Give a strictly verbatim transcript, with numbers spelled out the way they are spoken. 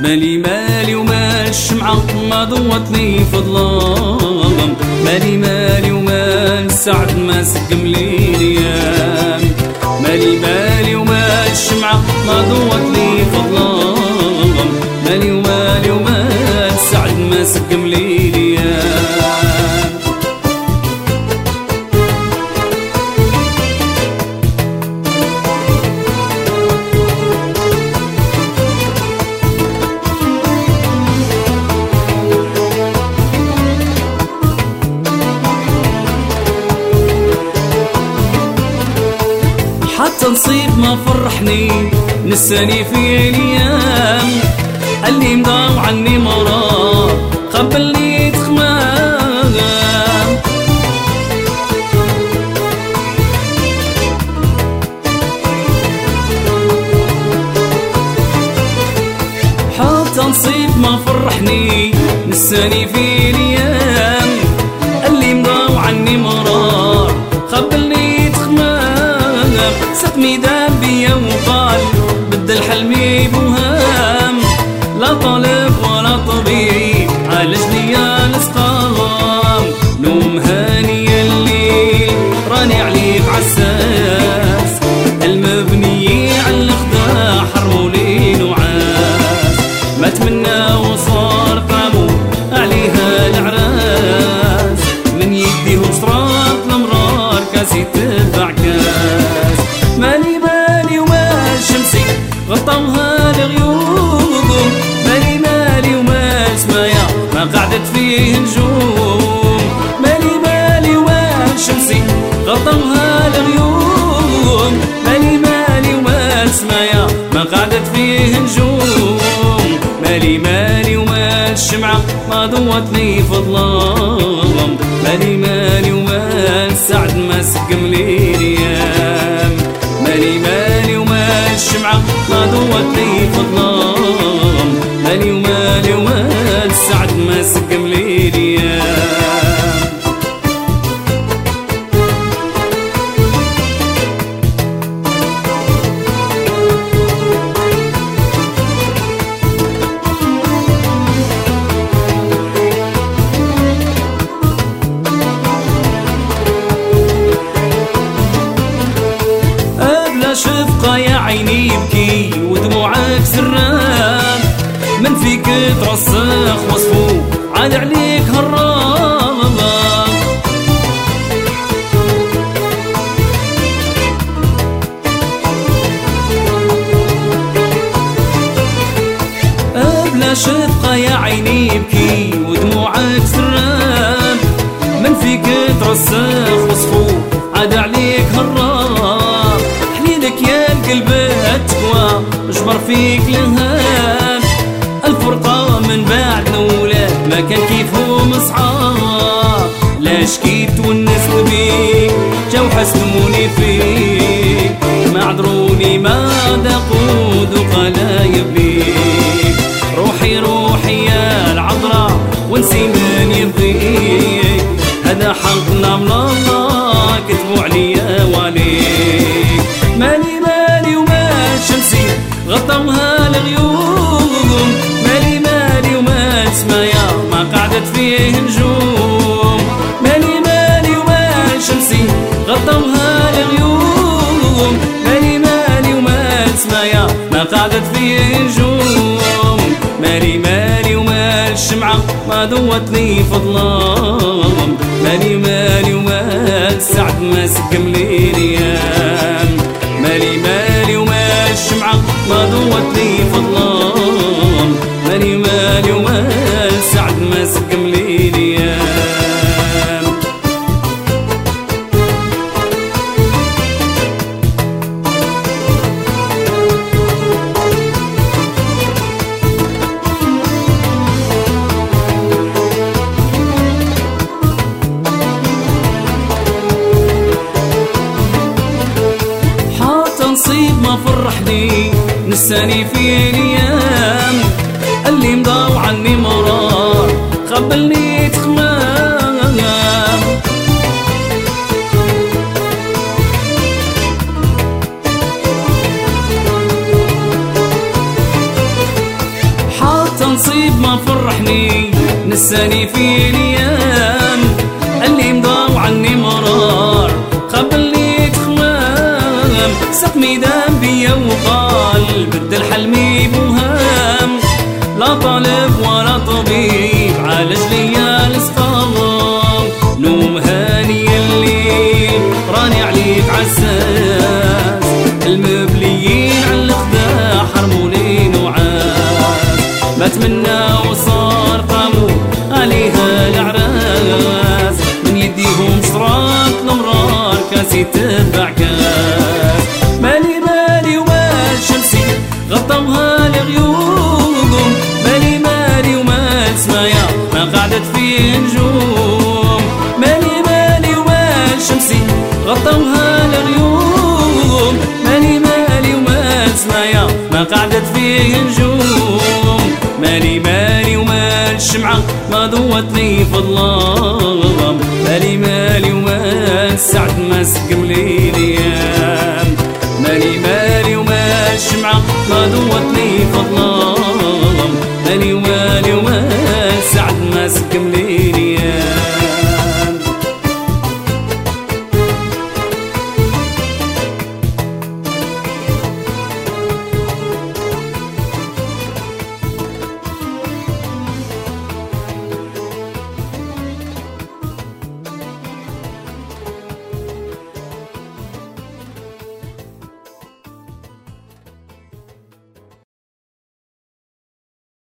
مالي مالي ومال الشمعة ما ضوت لي في ظلام، مالي مالي ومال السعد ما سقم لي الايام، مالي مالي ومال الشمعة ما ضوت لي في ظلام، مالي ومالي ومال السعد ما سقم لي الايام. حتى نصيب ما فرحني نساني في الايام، اللي مضاو عني مرا قبلني تخمام، حتى نصيب ما فرحني نساني في الايام، اللي مضاو عني مرا قبلني تخمام، سقمي دام بيا وقال بدل حلمي بوهام، لا طالب ولا طبيب عالجني يا الاسقام، نوم هاني الليل راني عليك عساس، المبني على الخدا حرموا لي نعاس، ما تمنى وصار قاموا عليها العراس، من يديهم صراط الامرار كاس يتبع كاس، مالي مالي ومال شمسي غطوها الغيوم، مالي مالي ومال سمايا ما قعدت فيه نجوم، مالي مالي ومال شمسي غطوها الغيوم، مالي مالي ومال سمايا ما قعدت فيه نجوم، مالي مالي ومال الشمعة ما ضوت لي في ظلام، مالي مالي ومال السعد ما سقم لي الايام، مالي مالي ومال الشمعة ما ضوت لي في ظلام، مالي ومالي ومال السعد ما سقم لي الايام. شفقة يا عيني يبكي ودموعك سران، من فيك ترسخ وصفو عاد عليك هرام، أبلى شفقة يا عيني يبكي ودموعك سران، من فيك ترسخ وصفو عاد عليك هرام، حنينك يا القلب التقوى اجبر فيك لهان، الفرقة من بعد نولاد ما كان كيفهم صعاب، لا شكيت ونست بيك جاو حسنوني فيك، ما عذروني ما دقود وقلايا بيك، روحي روحي يا العذراء ونسي من يرضيك، هذا حقنا من الله كتبوا عليا وعليك، مالي مالي ومال شمسي غطوها الغيوم، مالي مالي ومال سمايا ما قعدت فيه نجوم، مالي مالي ومال شمسي غطوها الغيوم، مالي مالي ومال سمايا ما قعدت فيه نجوم، مالي مالي ومال الشمعة ما ضوت لي في ظلام، مالي مالي ومال السعد ما سقم لي الايام، مالي مالي ومال الشمعة ما ضوت لي في ظلام، مالي مالي ومال السعد ما سقم لي الايام. نصيب ما فرحني نساني في الايام، اللي مضاو عني مرار قبلني تخمام، حاضر عرفني نساني في الايام اللي مضى وعني مرار قبلني تخمام سقمي دام بيا وقال بدل حلمي بوهام لا طالب ولا طبيب عالج ليا الاسقام نوم هاني الليل راني عليك عساس المبليين على الخدا حرموني نوعاس بتمنى وصار قاموا عليها العراس من يديهم شراط الامرار كاسي تتبع كاس مالي مالي ومال شمسي غطوها لغيوم مالي مالي ومال سمايا ما قعدت فيه نجوم مالي مالي ومال شمسي غطوها لغيوم مالي مالي ومال سمايا ما قعدت فيه نجوم مالي مالي ومال شمعة ما ضوت لي في الظلام مالي مالي ومال سعد ما سقم لي الايام مالي مالي ومال شمعة ما ضوت لي في الظلام